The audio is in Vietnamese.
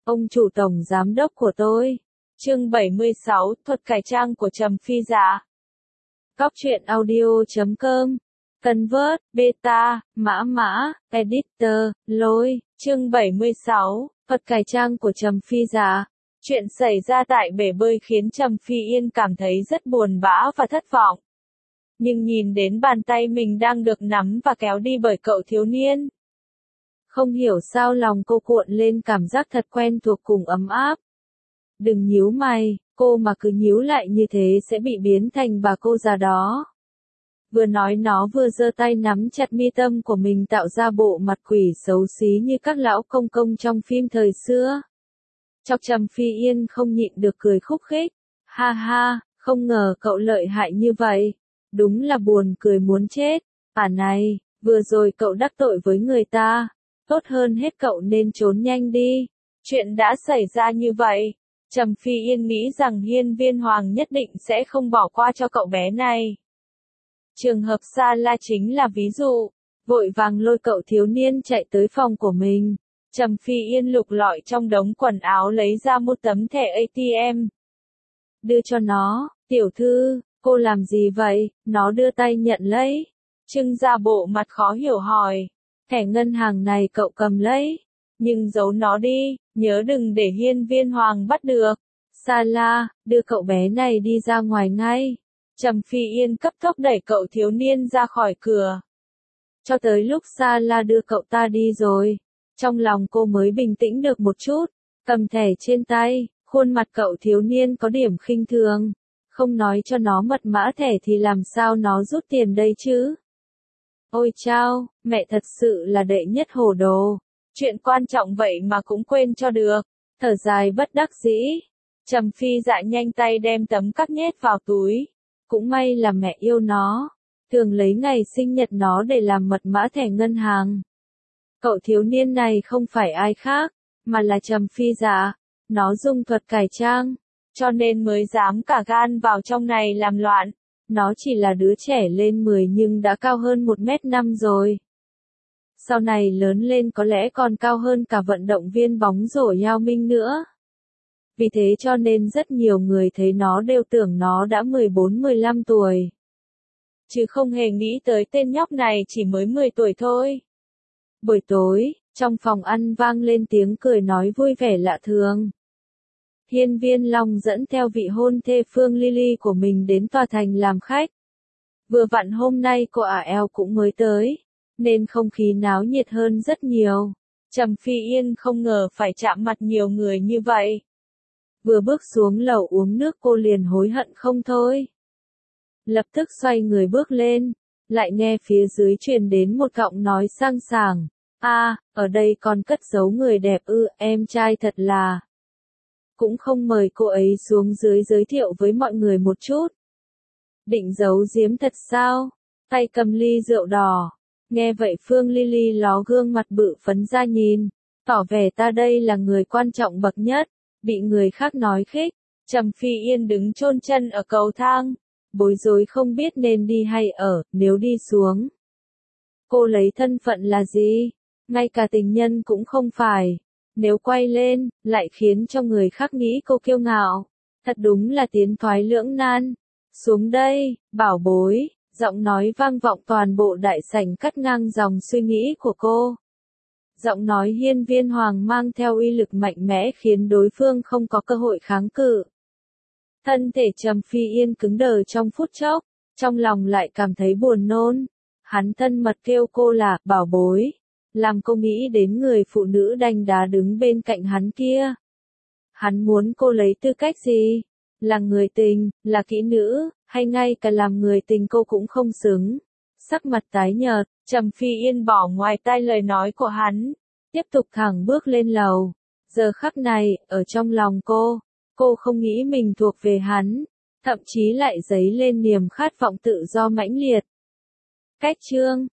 Ông chủ tổng giám đốc của tôi. Chương 76, thuật cải trang của Trầm Phi Dạ. Cóc truyện audio.com. Convert, beta, mã, editor, lôi. Chương 76, thuật cải trang của Trầm Phi Dạ. Chuyện xảy ra tại bể bơi khiến Trầm Phi Yên cảm thấy rất buồn bã và thất vọng. Nhưng nhìn đến bàn tay mình đang được nắm và kéo đi bởi cậu thiếu niên. Không hiểu sao lòng cô cuộn lên cảm giác thật quen thuộc cùng ấm áp. Đừng nhíu mày, cô mà cứ nhíu lại như thế sẽ bị biến thành bà cô già đó. Vừa nói nó vừa giơ tay nắm chặt mi tâm của mình tạo ra bộ mặt quỷ xấu xí như các lão công công trong phim thời xưa. Chọc Trầm Phi Yên không nhịn được cười khúc khích. Ha ha, không ngờ cậu lợi hại như vậy. Đúng là buồn cười muốn chết. Này, vừa rồi cậu đắc tội với người ta. Tốt hơn hết cậu nên trốn nhanh đi. Chuyện đã xảy ra như vậy. Trầm Phi Yên nghĩ rằng Hiên Viên Hoàng nhất định sẽ không bỏ qua cho cậu bé này. Trường hợp Sa La chính là ví dụ. Vội vàng lôi cậu thiếu niên chạy tới phòng của mình. Trầm Phi Yên lục lọi trong đống quần áo lấy ra một tấm thẻ ATM. Đưa cho nó, tiểu thư, cô làm gì vậy? Nó đưa tay nhận lấy. Trưng ra bộ mặt khó hiểu hỏi. Thẻ ngân hàng này cậu cầm lấy. Nhưng giấu nó đi, nhớ đừng để Hiên Viên Hoàng bắt được. Sa La, đưa cậu bé này đi ra ngoài ngay. Trầm Phi Yên cấp tốc đẩy cậu thiếu niên ra khỏi cửa. Cho tới lúc Sa La đưa cậu ta đi rồi. Trong lòng cô mới bình tĩnh được một chút. Cầm thẻ trên tay, khuôn mặt cậu thiếu niên có điểm khinh thường. Không nói cho nó mật mã thẻ thì làm sao nó rút tiền đây chứ? Ôi chao, mẹ thật sự là đệ nhất hồ đồ. Chuyện quan trọng vậy mà cũng quên cho được. Thở dài bất đắc dĩ. Trầm Phi Dạ nhanh tay đem tấm cắc nhét vào túi. Cũng may là mẹ yêu nó. Thường lấy ngày sinh nhật nó để làm mật mã thẻ ngân hàng. Cậu thiếu niên này không phải ai khác, mà là Trầm Phi Dạ. Nó dùng thuật cải trang, cho nên mới dám cả gan vào trong này làm loạn. Nó chỉ là đứa trẻ lên 10 nhưng đã cao hơn 1m5 rồi. Sau này lớn lên có lẽ còn cao hơn cả vận động viên bóng rổ Yao Ming nữa. Vì thế cho nên rất nhiều người thấy nó đều tưởng nó đã 14-15 tuổi. Chứ không hề nghĩ tới tên nhóc này chỉ mới 10 tuổi thôi. Buổi tối, trong phòng ăn vang lên tiếng cười nói vui vẻ lạ thường. Hiên Viên Long dẫn theo vị hôn thê Phương Lily của mình đến tòa thành làm khách. Vừa vặn hôm nay cô eo cũng mới tới, nên không khí náo nhiệt hơn rất nhiều. Trầm Phi Yên không ngờ phải chạm mặt nhiều người như vậy. Vừa bước xuống lầu uống nước cô liền hối hận không thôi. Lập tức xoay người bước lên, lại nghe phía dưới truyền đến một giọng nói sang sảng. Ở đây còn cất giấu người đẹp ư, em trai thật là. Cũng không mời cô ấy xuống dưới giới thiệu với mọi người một chút. Định giấu giếm thật sao? Tay cầm ly rượu đỏ. Nghe vậy Phương Lily ló gương mặt bự phấn ra nhìn. Tỏ vẻ ta đây là người quan trọng bậc nhất. Bị người khác nói khích. Trầm Phi Yên đứng chôn chân ở cầu thang. Bối rối không biết nên đi hay ở, nếu đi xuống. Cô lấy thân phận là gì? Ngay cả tình nhân cũng không phải. Nếu quay lên, lại khiến cho người khác nghĩ cô kiêu ngạo. Thật đúng là tiến thoái lưỡng nan. Xuống đây, bảo bối, giọng nói vang vọng toàn bộ đại sảnh cắt ngang dòng suy nghĩ của cô. Giọng nói Hiên Viên Hoàng mang theo uy lực mạnh mẽ khiến đối phương không có cơ hội kháng cự. Thân thể Trầm Phi Yên cứng đờ trong phút chốc, trong lòng lại cảm thấy buồn nôn. Hắn thân mật kêu cô là bảo bối. Làm cô nghĩ đến người phụ nữ đanh đá đứng bên cạnh hắn kia. Hắn muốn cô lấy tư cách gì? Là người tình, là kỹ nữ, hay ngay cả làm người tình cô cũng không xứng. Sắc mặt tái nhợt, Trầm Phi Yên bỏ ngoài tai lời nói của hắn. Tiếp tục thẳng bước lên lầu. Giờ khắc này, ở trong lòng cô không nghĩ mình thuộc về hắn. Thậm chí lại dấy lên niềm khát vọng tự do mãnh liệt. Cách chương